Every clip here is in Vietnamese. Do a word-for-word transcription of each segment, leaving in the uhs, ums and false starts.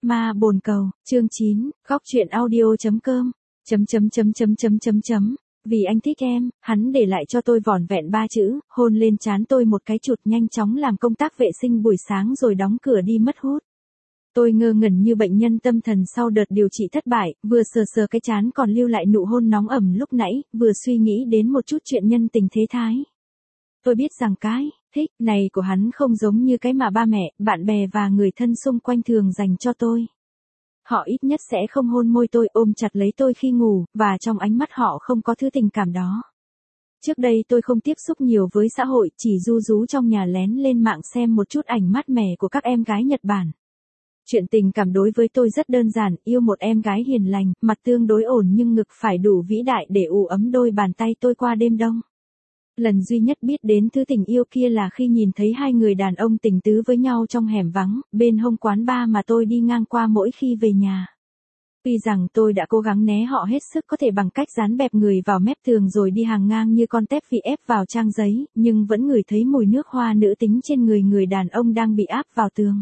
Ma bồn cầu, chương chín, góc truyện audio.com, chấm chấm chấm chấm chấm chấm chấm. Vì anh thích em, hắn để lại cho tôi vỏn vẹn ba chữ, hôn lên trán tôi một cái chụt, nhanh chóng làm công tác vệ sinh buổi sáng rồi đóng cửa đi mất hút. Tôi ngơ ngẩn như bệnh nhân tâm thần sau đợt điều trị thất bại, vừa sờ sờ cái trán còn lưu lại nụ hôn nóng ẩm lúc nãy, vừa suy nghĩ đến một chút chuyện nhân tình thế thái. Tôi biết rằng cái thích này của hắn không giống như cái mà ba mẹ, bạn bè và người thân xung quanh thường dành cho tôi. Họ ít nhất sẽ không hôn môi tôi, ôm chặt lấy tôi khi ngủ, và trong ánh mắt họ không có thứ tình cảm đó. Trước đây tôi không tiếp xúc nhiều với xã hội, chỉ ru rú trong nhà lén lên mạng xem một chút ảnh mát mẻ của các em gái Nhật Bản. Chuyện tình cảm đối với tôi rất đơn giản, yêu một em gái hiền lành, mặt tương đối ổn nhưng ngực phải đủ vĩ đại để ủ ấm đôi bàn tay tôi qua đêm đông. Lần duy nhất biết đến thứ tình yêu kia là khi nhìn thấy hai người đàn ông tình tứ với nhau trong hẻm vắng, bên hông quán bar mà tôi đi ngang qua mỗi khi về nhà. Tuy rằng tôi đã cố gắng né họ hết sức có thể bằng cách dán bẹp người vào mép tường rồi đi hàng ngang như con tép vì ép vào trang giấy, nhưng vẫn ngửi thấy mùi nước hoa nữ tính trên người người đàn ông đang bị áp vào tường.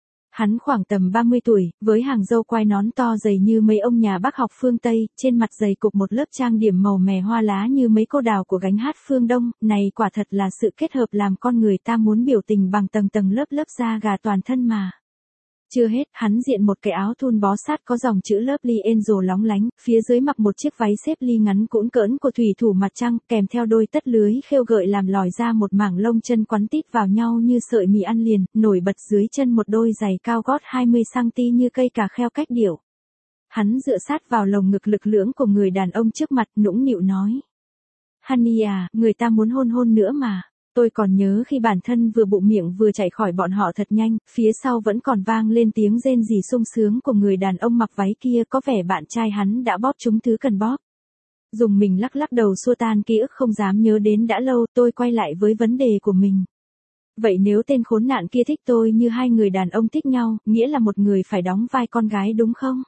Hắn khoảng tầm ba mươi tuổi, với hàng râu quai nón to dày như mấy ông nhà bác học phương Tây, trên mặt dày cục một lớp trang điểm màu mè hoa lá như mấy cô đào của gánh hát phương Đông, này quả thật là sự kết hợp làm con người ta muốn biểu tình bằng tầng tầng lớp lớp da gà toàn thân mà. Chưa hết, hắn diện một cái áo thun bó sát có dòng chữ Lovely Angel lóng lánh, phía dưới mặc một chiếc váy xếp ly ngắn cũn cỡn của thủy thủ mặt trăng, kèm theo đôi tất lưới khêu gợi làm lòi ra một mảng lông chân quắn tít vào nhau như sợi mì ăn liền, nổi bật dưới chân một đôi giày cao gót hai mươi xăng-ti-mét như cây cà kheo cách điệu. Hắn dựa sát vào lồng ngực lực lưỡng của người đàn ông trước mặt, nũng nịu nói: "Honey à, người ta muốn hôn hôn nữa mà." Tôi còn nhớ khi bản thân vừa bụng miệng vừa chạy khỏi bọn họ thật nhanh, phía sau vẫn còn vang lên tiếng rên rỉ sung sướng của người đàn ông mặc váy kia, có vẻ bạn trai hắn đã bóp trúng thứ cần bóp. Dùng mình lắc lắc đầu xua tan ký ức không dám nhớ đến đã lâu, tôi quay lại với vấn đề của mình. Vậy nếu tên khốn nạn kia thích tôi như hai người đàn ông thích nhau, nghĩa là một người phải đóng vai con gái đúng không?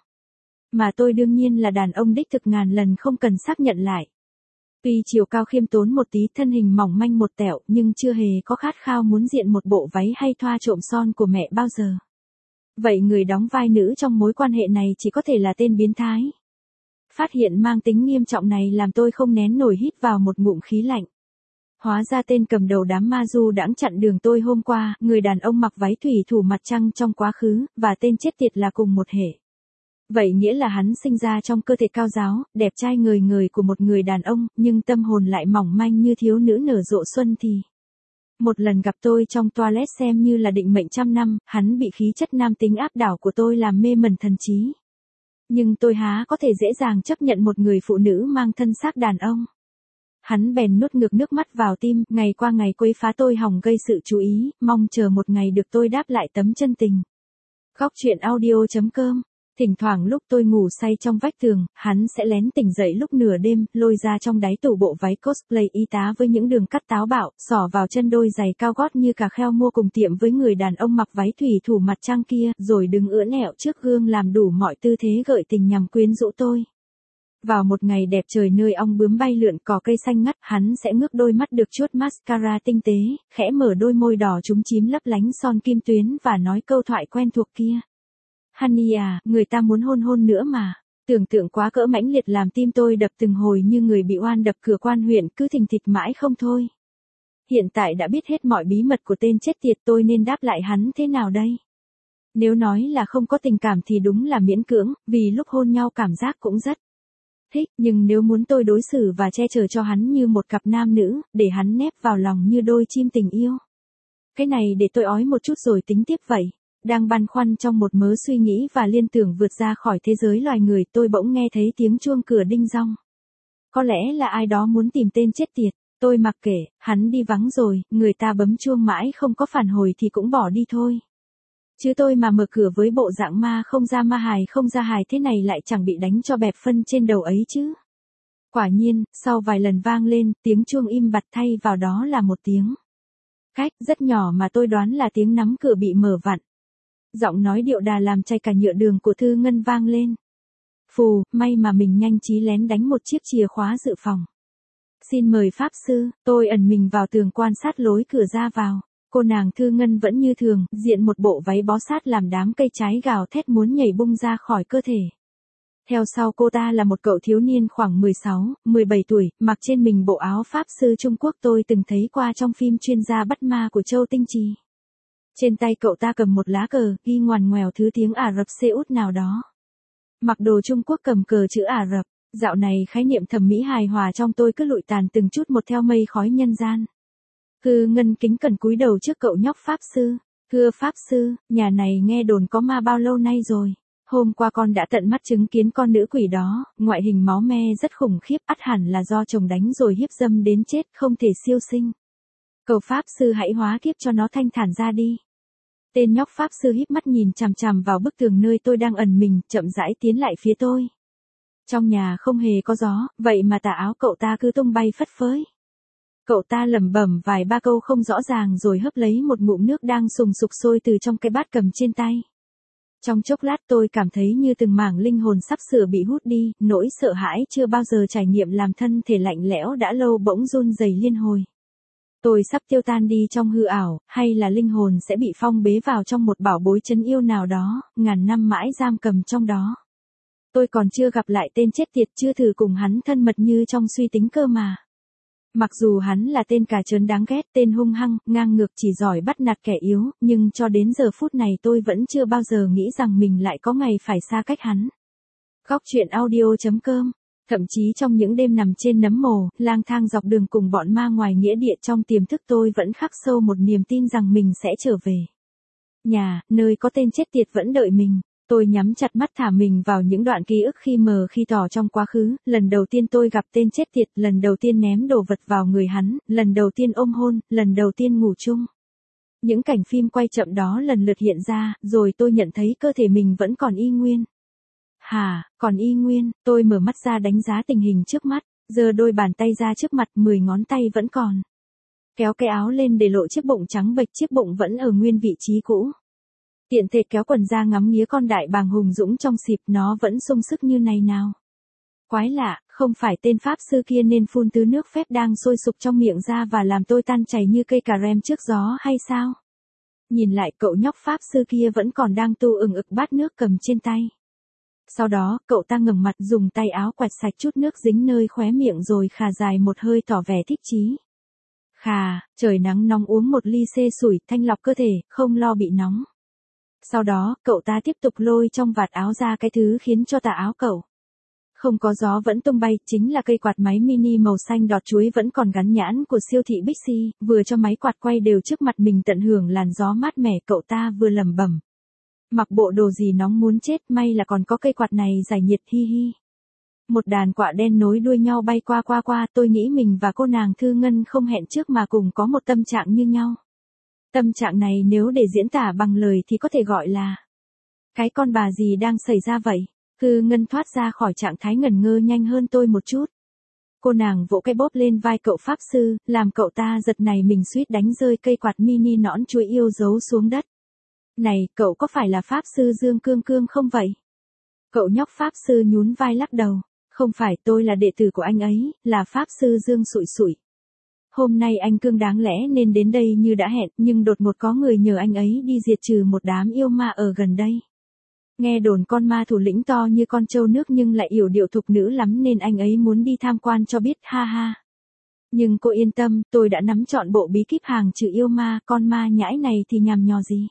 Mà tôi đương nhiên là đàn ông đích thực ngàn lần không cần xác nhận lại. Tuy chiều cao khiêm tốn một tí, thân hình mỏng manh một tẹo, nhưng chưa hề có khát khao muốn diện một bộ váy hay thoa trộm son của mẹ bao giờ. Vậy người đóng vai nữ trong mối quan hệ này chỉ có thể là tên biến thái. Phát hiện mang tính nghiêm trọng này làm tôi không nén nổi hít vào một ngụm khí lạnh. Hóa ra tên cầm đầu đám ma du đãng chặn đường tôi hôm qua, người đàn ông mặc váy thủy thủ mặt trăng trong quá khứ, và tên chết tiệt là cùng một hệ. Vậy nghĩa là hắn sinh ra trong cơ thể cao ráo, đẹp trai ngời ngời của một người đàn ông, nhưng tâm hồn lại mỏng manh như thiếu nữ nở rộ xuân thì. Một lần gặp tôi trong toilet xem như là định mệnh trăm năm, hắn bị khí chất nam tính áp đảo của tôi làm mê mẩn thần trí. Nhưng tôi há có thể dễ dàng chấp nhận một người phụ nữ mang thân xác đàn ông. Hắn bèn nuốt ngược nước mắt vào tim, ngày qua ngày quấy phá tôi hòng gây sự chú ý, mong chờ một ngày được tôi đáp lại tấm chân tình. Góc truyện audio.com. Thỉnh thoảng lúc tôi ngủ say trong vách tường, hắn sẽ lén tỉnh dậy lúc nửa đêm, lôi ra trong đáy tủ bộ váy cosplay y tá với những đường cắt táo bạo, xỏ vào chân đôi giày cao gót như cà kheo mua cùng tiệm với người đàn ông mặc váy thủy thủ mặt trăng kia, rồi đứng ưỡn ẹo trước gương làm đủ mọi tư thế gợi tình nhằm quyến rũ tôi. Vào một ngày đẹp trời nơi ong bướm bay lượn cỏ cây xanh ngắt, hắn sẽ ngước đôi mắt được chuốt mascara tinh tế, khẽ mở đôi môi đỏ chúm chím lấp lánh son kim tuyến và nói câu thoại quen thuộc kia. Honey à, người ta muốn hôn hôn nữa mà. Tưởng tượng quá cỡ mãnh liệt làm tim tôi đập từng hồi như người bị oan đập cửa quan huyện, cứ thình thịch mãi không thôi. Hiện tại đã biết hết mọi bí mật của tên chết tiệt, tôi nên đáp lại hắn thế nào đây? Nếu nói là không có tình cảm thì đúng là miễn cưỡng, vì lúc hôn nhau cảm giác cũng rất thích, nhưng nếu muốn tôi đối xử và che chở cho hắn như một cặp nam nữ, để hắn nép vào lòng như đôi chim tình yêu. Cái này để tôi ói một chút rồi tính tiếp vậy. Đang băn khoăn trong một mớ suy nghĩ và liên tưởng vượt ra khỏi thế giới loài người, tôi bỗng nghe thấy tiếng chuông cửa đinh dong. Có lẽ là ai đó muốn tìm tên chết tiệt, tôi mặc kệ, hắn đi vắng rồi, người ta bấm chuông mãi không có phản hồi thì cũng bỏ đi thôi. Chứ tôi mà mở cửa với bộ dạng ma không ra ma hài không ra hài thế này lại chẳng bị đánh cho bẹp phân trên đầu ấy chứ. Quả nhiên, sau vài lần vang lên, tiếng chuông im bặt thay vào đó là một tiếng cách rất nhỏ mà tôi đoán là tiếng nắm cửa bị mở vặn. Giọng nói điệu đà làm chai cả nhựa đường của Thư Ngân vang lên. Phù, may mà mình nhanh trí lén đánh một chiếc chìa khóa dự phòng. Xin mời Pháp Sư, tôi ẩn mình vào tường quan sát lối cửa ra vào. Cô nàng Thư Ngân vẫn như thường, diện một bộ váy bó sát làm đám cây trái gào thét muốn nhảy bung ra khỏi cơ thể. Theo sau cô ta là một cậu thiếu niên khoảng mười sáu, mười bảy tuổi, mặc trên mình bộ áo Pháp sư Trung Quốc tôi từng thấy qua trong phim chuyên gia bắt ma của Châu Tinh Trì. Trên tay cậu ta cầm một lá cờ, ghi ngoằn ngoèo thứ tiếng Ả Rập Xê út nào đó. Mặc đồ Trung Quốc cầm cờ chữ Ả Rập, dạo này khái niệm thẩm mỹ hài hòa trong tôi cứ lụi tàn từng chút một theo mây khói nhân gian. Thư Ngân kính cẩn cúi đầu trước cậu nhóc Pháp sư. Thưa Pháp sư, nhà này nghe đồn có ma bao lâu nay rồi? Hôm qua con đã tận mắt chứng kiến con nữ quỷ đó, ngoại hình máu me rất khủng khiếp, ắt hẳn là do chồng đánh rồi hiếp dâm đến chết, không thể siêu sinh. Cầu Pháp sư hãy hóa kiếp cho nó thanh thản ra đi. Tên nhóc Pháp sư híp mắt nhìn chằm chằm vào bức tường nơi tôi đang ẩn mình, chậm rãi tiến lại phía tôi. Trong nhà không hề có gió, vậy mà tà áo cậu ta cứ tung bay phất phới. Cậu ta lẩm bẩm vài ba câu không rõ ràng rồi hớp lấy một ngụm nước đang sùng sục sôi từ trong cái bát cầm trên tay. Trong chốc lát tôi cảm thấy như từng mảng linh hồn sắp sửa bị hút đi, nỗi sợ hãi chưa bao giờ trải nghiệm làm thân thể lạnh lẽo đã lâu bỗng run rẩy liên hồi. Tôi sắp tiêu tan đi trong hư ảo, hay là linh hồn sẽ bị phong bế vào trong một bảo bối trấn yêu nào đó, ngàn năm mãi giam cầm trong đó. Tôi còn chưa gặp lại tên chết tiệt, chưa thử cùng hắn thân mật như trong suy tính cơ mà. Mặc dù hắn là tên cà trớn đáng ghét, tên hung hăng, ngang ngược chỉ giỏi bắt nạt kẻ yếu, nhưng cho đến giờ phút này tôi vẫn chưa bao giờ nghĩ rằng mình lại có ngày phải xa cách hắn. Góc truyện audio chấm com. Thậm chí trong những đêm nằm trên nấm mồ, lang thang dọc đường cùng bọn ma ngoài nghĩa địa, trong tiềm thức tôi vẫn khắc sâu một niềm tin rằng mình sẽ trở về nhà, nơi có tên chết tiệt vẫn đợi mình. Tôi nhắm chặt mắt thả mình vào những đoạn ký ức khi mờ khi tỏ trong quá khứ, lần đầu tiên tôi gặp tên chết tiệt, lần đầu tiên ném đồ vật vào người hắn, lần đầu tiên ôm hôn, lần đầu tiên ngủ chung. Những cảnh phim quay chậm đó lần lượt hiện ra, rồi tôi nhận thấy cơ thể mình vẫn còn y nguyên. Hà, còn y nguyên, tôi mở mắt ra đánh giá tình hình trước mắt, giơ đôi bàn tay ra trước mặt, mười ngón tay vẫn còn. Kéo cái áo lên để lộ chiếc bụng trắng bệch, chiếc bụng vẫn ở nguyên vị trí cũ. Tiện thể kéo quần ra ngắm nghía con đại bàng hùng dũng trong xịp, nó vẫn sung sức như này nào. Quái lạ, không phải tên Pháp sư kia nên phun tứ nước phép đang sôi sục trong miệng ra và làm tôi tan chảy như cây cà rem trước gió hay sao? Nhìn lại cậu nhóc Pháp sư kia vẫn còn đang tu ừng ực bát nước cầm trên tay. Sau đó, cậu ta ngẩng mặt dùng tay áo quẹt sạch chút nước dính nơi khóe miệng rồi khà dài một hơi tỏ vẻ thích chí. Khà, trời nắng nóng uống một ly xê sủi, thanh lọc cơ thể, không lo bị nóng. Sau đó, cậu ta tiếp tục lôi trong vạt áo ra cái thứ khiến cho tà áo cậu không có gió vẫn tung bay, chính là cây quạt máy mini màu xanh đọt chuối vẫn còn gắn nhãn của siêu thị Bixi, vừa cho máy quạt quay đều trước mặt mình tận hưởng làn gió mát mẻ, cậu ta vừa lẩm bẩm. Mặc bộ đồ gì nóng muốn chết, may là còn có cây quạt này giải nhiệt, hi hi. Một đàn quạ đen nối đuôi nhau bay qua qua qua, tôi nghĩ mình và cô nàng Thư Ngân không hẹn trước mà cùng có một tâm trạng như nhau. Tâm trạng này nếu để diễn tả bằng lời thì có thể gọi là cái con bà gì đang xảy ra vậy? Thư Ngân thoát ra khỏi trạng thái ngẩn ngơ nhanh hơn tôi một chút. Cô nàng vỗ cái bóp lên vai cậu Pháp sư, làm cậu ta giật này mình suýt đánh rơi cây quạt mini nõn chuối yêu dấu xuống đất. Này, cậu có phải là Pháp sư Dương Cương Cương không vậy? Cậu nhóc Pháp sư nhún vai lắc đầu. Không phải, tôi là đệ tử của anh ấy, là Pháp sư Dương Sủi Sủi. Hôm nay anh Cương đáng lẽ nên đến đây như đã hẹn, nhưng đột ngột có người nhờ anh ấy đi diệt trừ một đám yêu ma ở gần đây. Nghe đồn con ma thủ lĩnh to như con trâu nước nhưng lại yểu điệu thục nữ lắm nên anh ấy muốn đi tham quan cho biết, ha ha. Nhưng cô yên tâm, tôi đã nắm trọn bộ bí kíp hàng trừ yêu ma, con ma nhãi này thì nhằm nhò gì.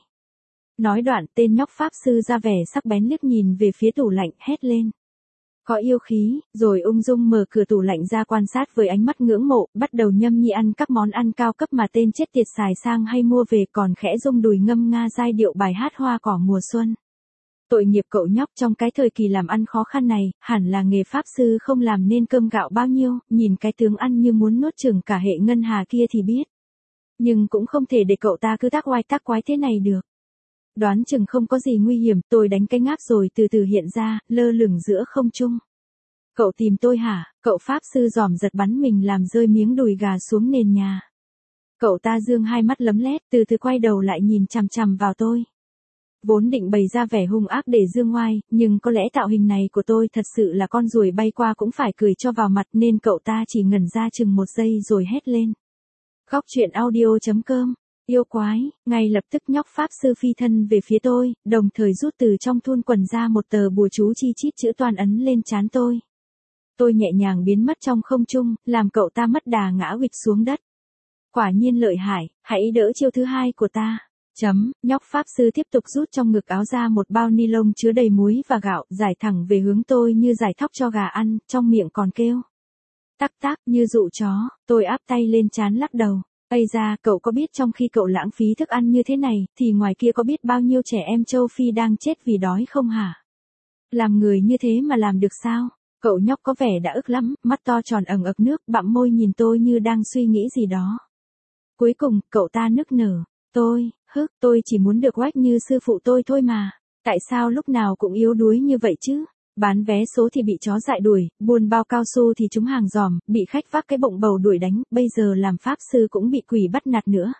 Nói đoạn, tên nhóc Pháp sư ra vẻ sắc bén liếc nhìn về phía tủ lạnh, hét lên. Có yêu khí, rồi ung dung mở cửa tủ lạnh ra quan sát với ánh mắt ngưỡng mộ, bắt đầu nhâm nhi ăn các món ăn cao cấp mà tên chết tiệt xài sang hay mua về, còn khẽ rung đùi ngâm nga giai điệu bài hát hoa cỏ mùa xuân. Tội nghiệp cậu nhóc trong cái thời kỳ làm ăn khó khăn này, hẳn là nghề Pháp sư không làm nên cơm gạo bao nhiêu, nhìn cái tướng ăn như muốn nuốt chửng cả hệ ngân hà kia thì biết. Nhưng cũng không thể để cậu ta cứ tác oai tác quái thế này được. Đoán chừng không có gì nguy hiểm, tôi đánh cái ngáp rồi từ từ hiện ra, lơ lửng giữa không trung. Cậu tìm tôi hả? Cậu Pháp sư giòm giật bắn mình làm rơi miếng đùi gà xuống nền nhà. Cậu ta dương hai mắt lấm lét, từ từ quay đầu lại nhìn chằm chằm vào tôi. Vốn định bày ra vẻ hung ác để dương ngoai, nhưng có lẽ tạo hình này của tôi thật sự là con ruồi bay qua cũng phải cười cho vào mặt nên cậu ta chỉ ngẩn ra chừng một giây rồi hét lên. Góc truyện audio chấm com Yêu quái, ngay lập tức nhóc pháp sư phi thân về phía tôi, đồng thời rút từ trong thun quần ra một tờ bùa chú chi chít chữ toan ấn lên trán tôi. Tôi nhẹ nhàng biến mất trong không trung, làm cậu ta mất đà ngã quỵt xuống đất. Quả nhiên lợi hại, hãy đỡ chiêu thứ hai của ta. Chấm, nhóc pháp sư tiếp tục rút trong ngực áo ra một bao ni lông chứa đầy muối và gạo, giải thẳng về hướng tôi như giải thóc cho gà ăn, trong miệng còn kêu. Tắc tắc, như dụ chó, tôi áp tay lên trán lắc đầu. Ây da, cậu có biết trong khi cậu lãng phí thức ăn như thế này, thì ngoài kia có biết bao nhiêu trẻ em châu Phi đang chết vì đói không hả? Làm người như thế mà làm được sao? Cậu nhóc có vẻ đã ức lắm, mắt to tròn ẩn ực nước, bặm môi nhìn tôi như đang suy nghĩ gì đó. Cuối cùng, cậu ta nức nở. Tôi, hức, tôi chỉ muốn được oách như sư phụ tôi thôi mà. Tại sao lúc nào cũng yếu đuối như vậy chứ? Bán vé số thì bị chó dại đuổi, buôn bao cao su thì trúng hàng giòm, bị khách vác cái bụng bầu đuổi đánh, bây giờ làm pháp sư cũng bị quỷ bắt nạt nữa.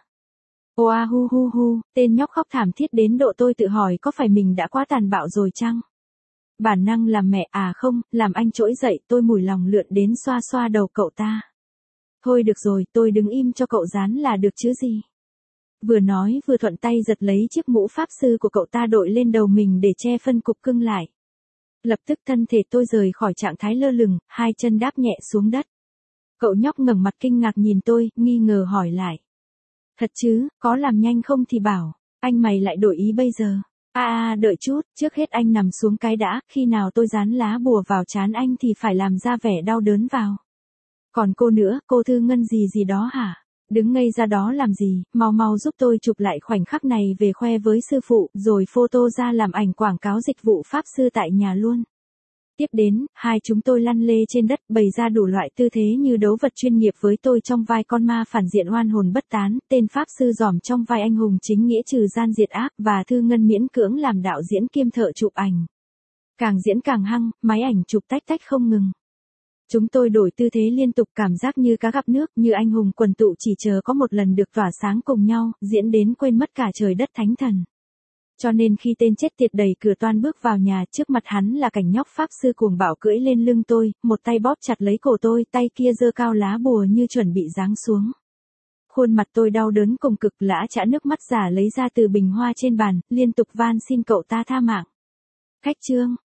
Oa hu hu hu, tên nhóc khóc thảm thiết đến độ tôi tự hỏi có phải mình đã quá tàn bạo rồi chăng? Bản năng làm mẹ à không, làm anh trỗi dậy, tôi mủi lòng lượn đến xoa xoa đầu cậu ta. Thôi được rồi, tôi đứng im cho cậu dán là được chứ gì. Vừa nói vừa thuận tay giật lấy chiếc mũ pháp sư của cậu ta đội lên đầu mình để che phân cục cưng lại. Lập tức thân thể tôi rời khỏi trạng thái lơ lửng, hai chân đáp nhẹ xuống đất. Cậu nhóc ngẩng mặt kinh ngạc nhìn tôi, nghi ngờ hỏi lại. Thật chứ, có làm nhanh không thì bảo, anh mày lại đổi ý bây giờ. À à, đợi chút, trước hết anh nằm xuống cái đã, khi nào tôi dán lá bùa vào trán anh thì phải làm ra vẻ đau đớn vào. Còn cô nữa, cô Thư Ngân gì gì đó hả? Đứng ngây ra đó làm gì, mau mau giúp tôi chụp lại khoảnh khắc này về khoe với sư phụ, rồi photo ra làm ảnh quảng cáo dịch vụ pháp sư tại nhà luôn. Tiếp đến, hai chúng tôi lăn lê trên đất bày ra đủ loại tư thế như đấu vật chuyên nghiệp với tôi trong vai con ma phản diện oan hồn bất tán, tên pháp sư giòm trong vai anh hùng chính nghĩa trừ gian diệt ác và Thư Ngân miễn cưỡng làm đạo diễn kiêm thợ chụp ảnh. Càng diễn càng hăng, máy ảnh chụp tách tách không ngừng. Chúng tôi đổi tư thế liên tục cảm giác như cá gặp nước, như anh hùng quần tụ chỉ chờ có một lần được tỏa sáng cùng nhau, diễn đến quên mất cả trời đất thánh thần. Cho nên khi tên chết tiệt đẩy cửa toan bước vào nhà, trước mặt hắn là cảnh nhóc pháp sư cuồng bạo cưỡi lên lưng tôi, một tay bóp chặt lấy cổ tôi, tay kia giơ cao lá bùa như chuẩn bị giáng xuống. Khuôn mặt tôi đau đớn cùng cực, lã chã nước mắt giả lấy ra từ bình hoa trên bàn, liên tục van xin cậu ta tha mạng. Khách trương,